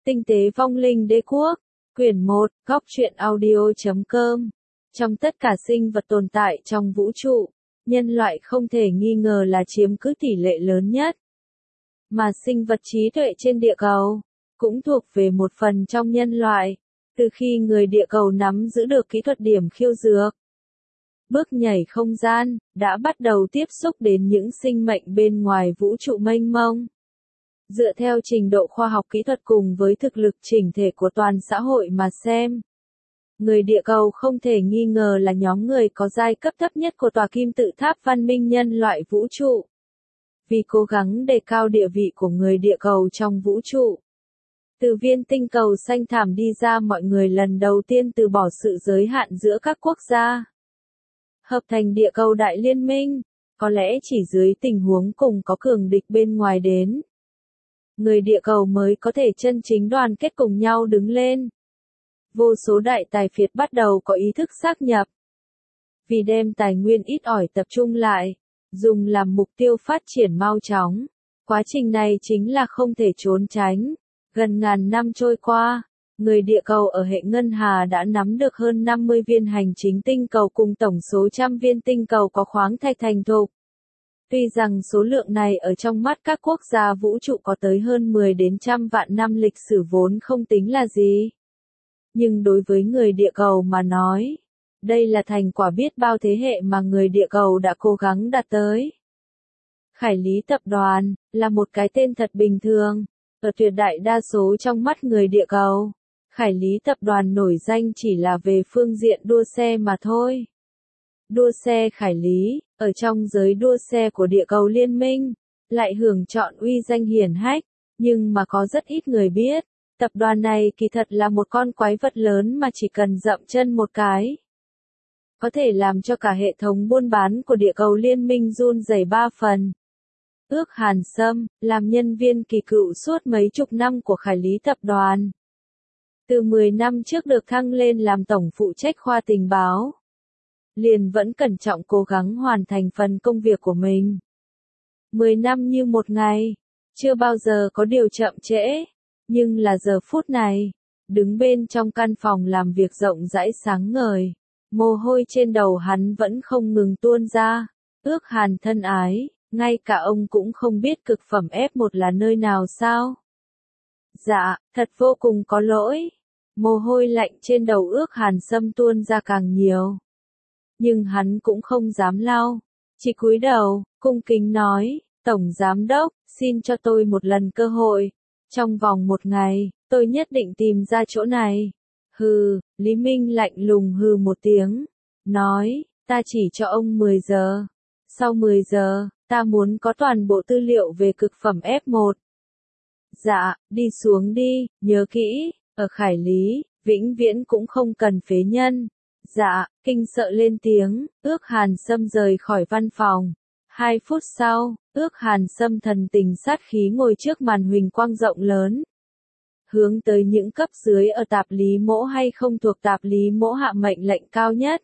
Tinh tế vong linh đế quốc, quyển 1, góc truyện audio.com. Trong tất cả sinh vật tồn tại trong vũ trụ, nhân loại không thể nghi ngờ là chiếm cứ tỷ lệ lớn nhất. Mà sinh vật trí tuệ trên địa cầu, cũng thuộc về một phần trong nhân loại, từ khi người địa cầu nắm giữ được kỹ thuật điểm khiêu dược. Bước nhảy không gian, đã bắt đầu tiếp xúc đến những sinh mệnh bên ngoài vũ trụ mênh mông. Dựa theo trình độ khoa học kỹ thuật cùng với thực lực chỉnh thể của toàn xã hội mà xem, người địa cầu không thể nghi ngờ là nhóm người có giai cấp thấp nhất của tòa kim tự tháp văn minh nhân loại vũ trụ. Vì cố gắng đề cao địa vị của người địa cầu trong vũ trụ, từ viên tinh cầu xanh thẳm đi ra, mọi người lần đầu tiên từ bỏ sự giới hạn giữa các quốc gia, hợp thành địa cầu đại liên minh. Có lẽ chỉ dưới tình huống cùng có cường địch bên ngoài đến, người địa cầu mới có thể chân chính đoàn kết cùng nhau đứng lên. Vô số đại tài phiệt bắt đầu có ý thức sáp nhập. Vì đem tài nguyên ít ỏi tập trung lại, dùng làm mục tiêu phát triển mau chóng. Quá trình này chính là không thể trốn tránh. Gần ngàn năm trôi qua, người địa cầu ở hệ ngân hà đã nắm được hơn 50 viên hành chính tinh cầu cùng tổng số trăm viên tinh cầu có khoáng thạch thành thục. Tuy rằng số lượng này ở trong mắt các quốc gia vũ trụ có tới hơn 10 đến trăm vạn năm lịch sử vốn không tính là gì. Nhưng đối với người địa cầu mà nói, đây là thành quả biết bao thế hệ mà người địa cầu đã cố gắng đạt tới. Khải Lý Tập đoàn là một cái tên thật bình thường, ở tuyệt đại đa số trong mắt người địa cầu. Khải Lý Tập đoàn nổi danh chỉ là về phương diện đua xe mà thôi. Đua xe Khải Lý, ở trong giới đua xe của địa cầu liên minh, lại hưởng trọn uy danh hiển hách, nhưng mà có rất ít người biết, tập đoàn này kỳ thật là một con quái vật lớn mà chỉ cần dậm chân một cái, có thể làm cho cả hệ thống buôn bán của địa cầu liên minh run rẩy 3 phần. Ước Hàn Sâm, làm nhân viên kỳ cựu suốt mấy chục năm của Khải Lý Tập đoàn. Từ 10 năm trước được thăng lên làm tổng phụ trách khoa tình báo, liền vẫn cẩn trọng cố gắng hoàn thành phần công việc của mình. 10 năm như một ngày, chưa bao giờ có điều chậm trễ, nhưng là giờ phút này, đứng bên trong căn phòng làm việc rộng rãi sáng ngời, mồ hôi trên đầu hắn vẫn không ngừng tuôn ra. Ước Hàn thân ái, ngay cả ông cũng không biết cực phẩm F1 là nơi nào sao? Dạ, thật vô cùng có lỗi. Mồ hôi lạnh trên đầu Ước Hàn Sâm tuôn ra càng nhiều. Nhưng hắn cũng không dám lau, chỉ cúi đầu, cung kính nói, Tổng Giám Đốc, xin cho tôi một lần cơ hội. Trong vòng một ngày, tôi nhất định tìm ra chỗ này. Hừ, Lý Minh lạnh lùng hừ một tiếng, nói, ta chỉ cho ông 10 giờ. Sau 10 giờ, ta muốn có toàn bộ tư liệu về cực phẩm F1. Dạ, đi xuống đi, nhớ kỹ, ở Khải Lý, vĩnh viễn cũng không cần phế nhân. Dạ, kinh sợ lên tiếng, Ước Hàn Sâm rời khỏi văn phòng. 2 phút sau, Ước Hàn Sâm thần tình sát khí ngồi trước màn huỳnh quang rộng lớn. Hướng tới những cấp dưới ở tạp lý mỗ hay không thuộc tạp lý mỗ hạ mệnh lệnh cao nhất.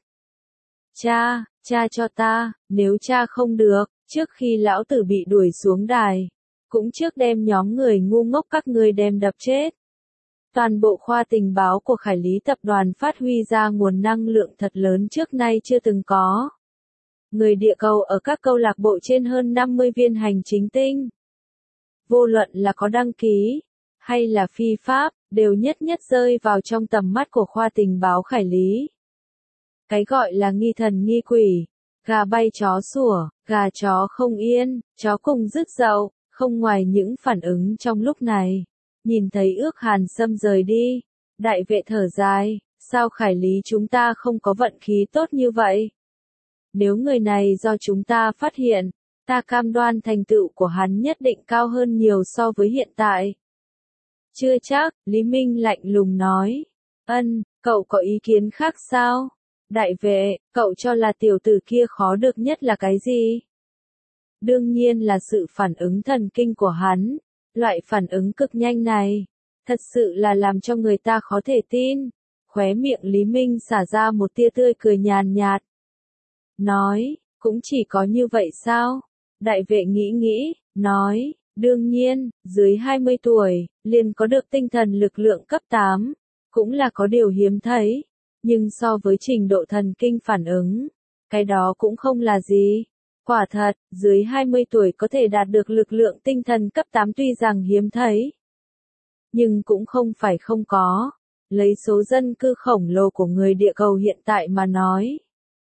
Cha cho ta, nếu cha không được, trước khi lão tử bị đuổi xuống đài, cũng trước đem nhóm người ngu ngốc các ngươi đem đập chết. Toàn bộ khoa tình báo của Khải Lý Tập đoàn phát huy ra nguồn năng lượng thật lớn trước nay chưa từng có. Người địa cầu ở các câu lạc bộ trên hơn 50 viên hành chính tinh, vô luận là có đăng ký, hay là phi pháp, đều nhất nhất rơi vào trong tầm mắt của khoa tình báo Khải Lý. Cái gọi là nghi thần nghi quỷ, gà bay chó sủa, gà chó không yên, chó cùng rứt dậu, không ngoài những phản ứng trong lúc này. Nhìn thấy Ước Hàn Sâm rời đi, đại vệ thở dài, sao Khải Lý chúng ta không có vận khí tốt như vậy? Nếu người này do chúng ta phát hiện, ta cam đoan thành tựu của hắn nhất định cao hơn nhiều so với hiện tại. Chưa chắc, Lý Minh lạnh lùng nói. Cậu có ý kiến khác sao? Đại vệ, cậu cho là tiểu tử kia khó được nhất là cái gì? Đương nhiên là sự phản ứng thần kinh của hắn. Loại phản ứng cực nhanh này, thật sự là làm cho người ta khó thể tin. Khóe miệng Lý Minh xả ra một tia tươi cười nhàn nhạt. Nói, cũng chỉ có như vậy sao? Đại vệ nghĩ, nói, Đương nhiên, dưới 20 tuổi, liền có được tinh thần lực lượng cấp 8, cũng là có điều hiếm thấy, nhưng so với trình độ thần kinh phản ứng, cái đó cũng không là gì. Quả thật, dưới 20 tuổi có thể đạt được lực lượng tinh thần cấp 8 tuy rằng hiếm thấy, nhưng cũng không phải không có. Lấy số dân cư khổng lồ của người địa cầu hiện tại mà nói,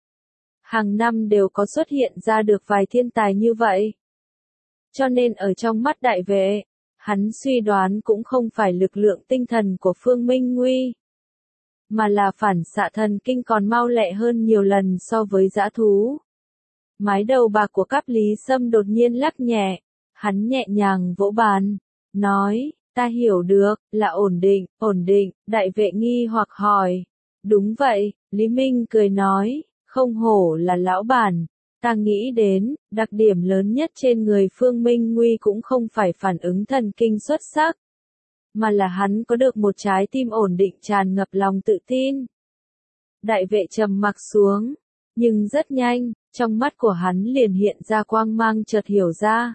hàng năm đều có xuất hiện ra được vài thiên tài như vậy. Cho nên ở trong mắt đại vệ, hắn suy đoán cũng không phải lực lượng tinh thần của Phương Minh Nguy, mà là phản xạ thần kinh còn mau lẹ hơn nhiều lần so với dã thú. Mái đầu bạc của Cáp Lý Sâm đột nhiên lắc nhẹ, hắn nhẹ nhàng vỗ bàn, nói, ta hiểu được, là ổn định, đại vệ nghi hoặc hỏi. Đúng vậy, Lý Minh cười nói, không hổ là lão bản, ta nghĩ đến, đặc điểm lớn nhất trên người Phương Minh Nguy cũng không phải phản ứng thần kinh xuất sắc, mà là hắn có được một trái tim ổn định tràn ngập lòng tự tin. Đại vệ trầm mặc xuống, nhưng rất nhanh, trong mắt của hắn liền hiện ra quang mang chợt hiểu ra.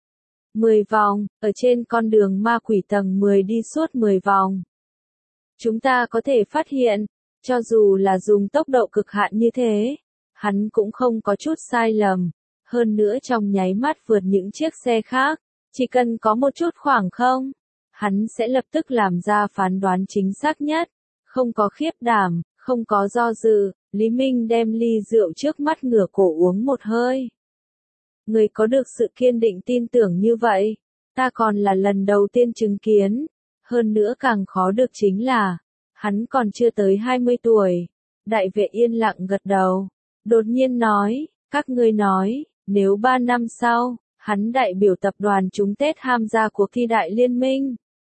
10 vòng, ở trên con đường ma quỷ tầng 10 đi suốt 10 vòng. Chúng ta có thể phát hiện, cho dù là dùng tốc độ cực hạn như thế, hắn cũng không có chút sai lầm. Hơn nữa trong nháy mắt vượt những chiếc xe khác, chỉ cần có một chút khoảng không, hắn sẽ lập tức làm ra phán đoán chính xác nhất. Không có khiếp đảm, không có do dự, Lý Minh đem ly rượu trước mắt ngửa cổ uống một hơi. Người có được sự kiên định tin tưởng như vậy, ta còn là lần đầu tiên chứng kiến. Hơn nữa càng khó được chính là, hắn còn chưa tới 20 tuổi. Đại vệ yên lặng gật đầu, đột nhiên nói, các ngươi nói, nếu 3 năm sau, hắn đại biểu tập đoàn trúng Tết tham gia cuộc thi đại liên minh,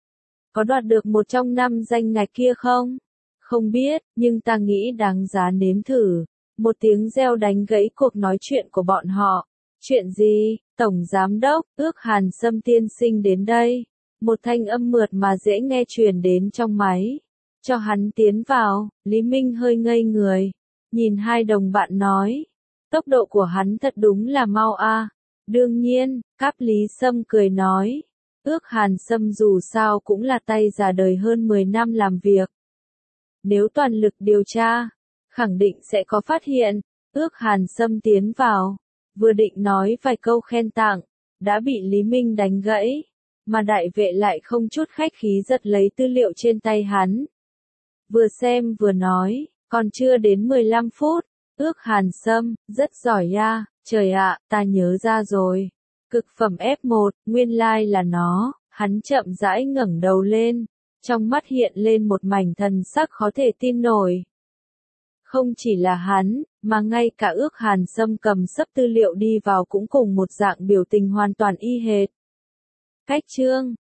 có đoạt được một trong 5 danh ngạch kia không? Không biết, nhưng ta nghĩ đáng giá nếm thử. Một tiếng reo đánh gãy cuộc nói chuyện của bọn họ. Chuyện gì? Tổng giám đốc, ước Hàn Sâm tiên sinh đến đây. Một thanh âm mượt mà dễ nghe truyền đến trong máy. Cho hắn tiến vào, Lý Minh hơi ngây người. Nhìn hai đồng bạn nói. Tốc độ của hắn thật đúng là mau a. Đương nhiên, Cáp Lý Sâm cười nói. Ước Hàn Sâm dù sao cũng là tay già đời hơn 10 năm làm việc. Nếu toàn lực điều tra, khẳng định sẽ có phát hiện. Ước Hàn Sâm tiến vào, vừa định nói vài câu khen tặng, đã bị Lý Minh đánh gãy, mà đại vệ lại không chút khách khí giật lấy tư liệu trên tay hắn. Vừa xem vừa nói, còn chưa đến 15 phút, Ước Hàn Sâm, rất giỏi ya, trời ạ, ta nhớ ra rồi. Cực phẩm F1, nguyên lai là nó, hắn chậm rãi ngẩng đầu lên, trong mắt hiện lên một mảnh thần sắc khó thể tin nổi. Không chỉ là hắn, mà ngay cả Ước Hàn Sâm cầm sấp tư liệu đi vào cũng cùng một dạng biểu tình hoàn toàn y hệt. Cách chương